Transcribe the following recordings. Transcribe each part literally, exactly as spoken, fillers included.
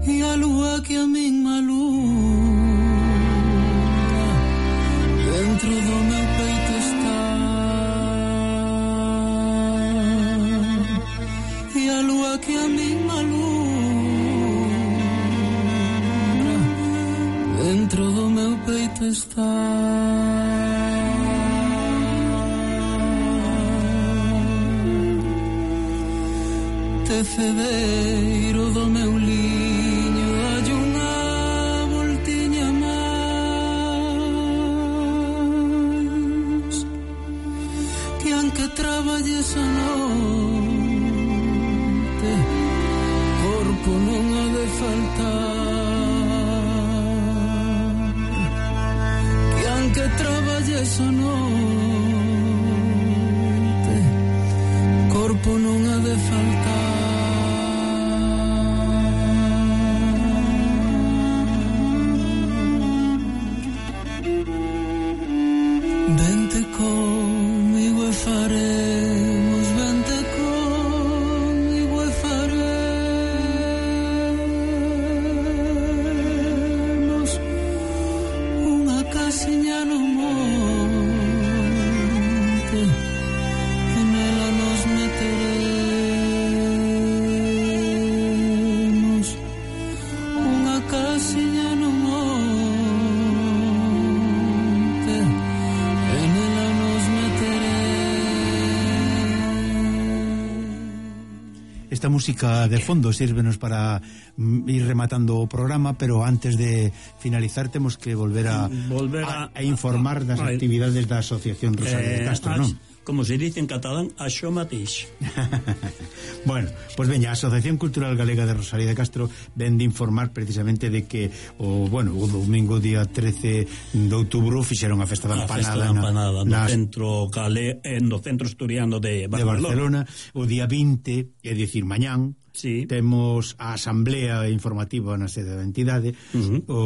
e a lúa que a min malúa dentro do meu peito está, e a lúa que a min malúa dentro do meu peito está. Tecedeiro do meu liño, dalle unha voltiña máis, que aunque traballes a noite, corpo non ha de faltar, que aunque traballes a noite, corpo non ha de faltar. Vente comigo e faremos, vente comigo e faremos unha casiña no monte e nela nos meteremos, unha casiña no monte. Esta música de fondo sírvenos para ir rematando o programa, pero antes de finalizar temos que volver a, volver a, a, a informar das a, actividades da Asociación Rosalía eh, de Castro, non? Como se dice en catalán, axo mateix. Bueno, pois pues veña, a Asociación Cultural Galega de Rosalía de Castro ven de informar precisamente de que o, bueno, o domingo día trece de outubro fixeron a festa da empanada, a festa da empanada no nas, centro Cale, no centro asturiano de de Barcelona. Barcelona. O día vinte, é dicir, mañán, sí, temos a asamblea informativa na sede da entidade, uh-huh. o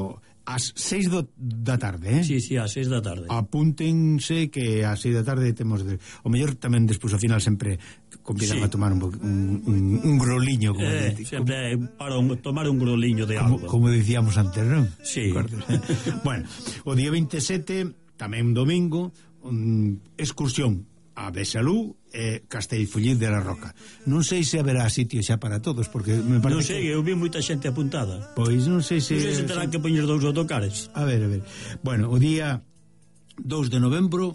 ás seis do, da tarde, eh? Sí, sí, ás seis da tarde. Apúntense que ás seis da tarde temos de, o mellor tamén despois ao final sempre convidan sí. a tomar un, un, un, un groliño como eh, de, sempre como, para un, tomar un groliño de como, algo. Como dicíamos antes, non? Sí. Bueno, o día veintisiete, tamén domingo, um, excursión a Besalú e Castellfollit de la Roca. Non sei se haberá sitio xa para todos, porque me parece non sei, que... eu vi moita xente apuntada. Pois non sei se... Non sei se terán que poñer dous autocares. A ver, a ver. Bueno, o día dous de novembro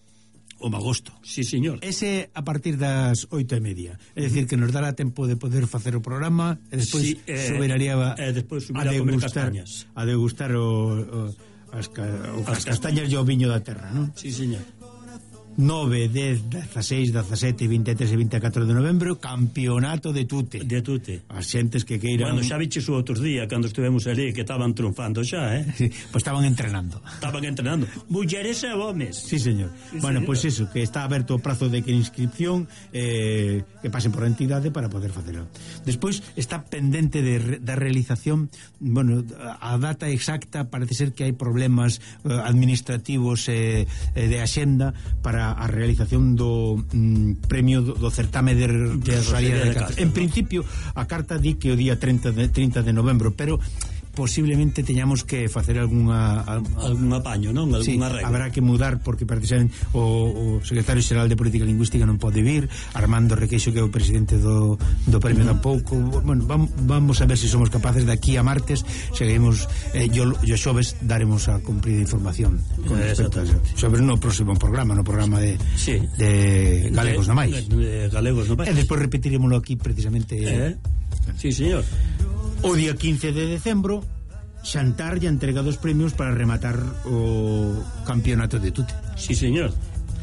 o magosto. Sí, señor. Ese a partir das oito e media. É dicir, que nos dará tempo de poder facer o programa e despois sí, eh, subiraría a, eh, despois a degustar, a degustar o, o, as, o, as castañas e o viño da terra, non? Sí, señor. nove, dez, dezaseis, dezasete, vinte e tres e vinte e catro de novembro, campeonato de tute. De tute. As xentes que queiran... Bueno, xa biches o outros día, cando estivemos ali, que estaban triunfando xa, eh? Sí, pois pues estaban entrenando. Estaban entrenando. Mulleres e homes. Sí, señor. Sí, bueno, pois pues eso, que está aberto o prazo de que inscripción, eh, que pasen por a entidade para poder facelo. Despois está pendente de, da realización, bueno, a data exacta parece ser que hai problemas eh, administrativos e eh, de axenda para a realización do mm, premio do, do certame de, de Rosalía de Castro. En principio a carta di que o día treinta de novembro, pero posiblemente teñamos que facer algunha algún apaño, non? Alguna sí, regla. Habrá que mudar porque precisamente o, o secretario xeral de Política Lingüística non pode vir, Armando Requeixo, que é o presidente do, do premio uh-huh. tampouco. Bueno, vamos, vamos a ver se si somos capaces de aquí a martes seguimos, eh, yo, yo xoves daremos a cumprida información con eh, respecto a sobre no próximo programa, no programa de, sí. de Galegos no máis. De, de Galegos no máis. E despois repetiremoslo aquí precisamente. Eh? Sí, señor. O día quince de decembro xantar e entrega dos premios para rematar o campeonato de tute. Sí, señor.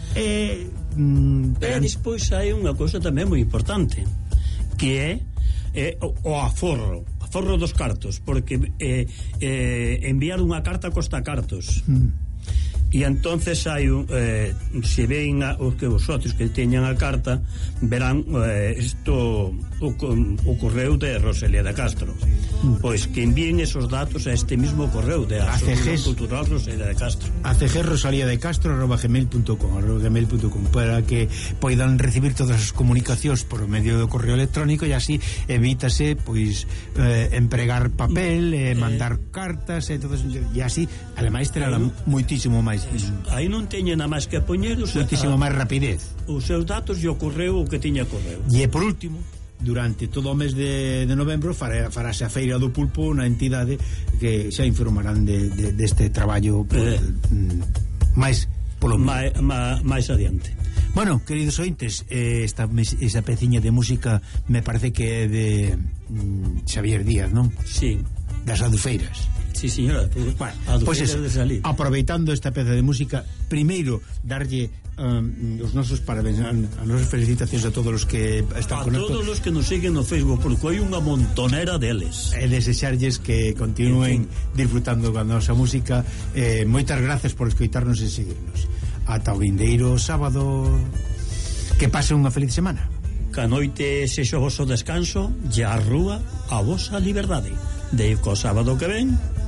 E, mm, e despois hai unha cousa tamén moi importante, que é, é o, o aforro aforro dos cartos, porque eh, eh, enviar unha carta costa cartos. Mm. E entonces hai un, eh, se ven a, os que os socios que teñan a carta verán eh, isto o, o correo de Rosalía de Castro. mm. pois que envíen esos datos a este mismo correo de Asociación Cultural Rosalía de Castro. A c g rosalía de castro arroba gmail punto com arroba gmail punto com para que poidan recibir todas as comunicacións por medio do correo electrónico e así evítase pois eh, empregar papel, eh, mandar eh, cartas e todo eso, e así ademais terá no, muitísimo máis aí non teña nada máis que poñer o seu, muitísimo máis rapidez os seus datos e o correo o que tiña correo. E por último, durante todo o mes de, de novembro fará, farase a Feira do Pulpo na entidade que xa informarán de, de, deste traballo por, eh. mm, máis polo máis, máis adiante. Bueno, queridos ointes, eh, esta, esa peciña de música me parece que é de mm, Xavier Díaz, non? Sí. Das Adufeiras. Sí, señora. Bueno, pues eso, aproveitando esta peza de música, primeiro darlle um, os nosos parabéns, a, a nosas felicitacións a todos os que están a con A todos os que nos siguen no Facebook, porque hai unha montonera deles. E desexarlles que continúen en fin. disfrutando con a nosa música. Eh, moitas gracias por escoitarnos e seguirnos. Ata o vindeiro sábado. Que pase unha feliz semana. Que a noite sexo vosso descanso e a rúa a vosa liberdade. De co sábado que ven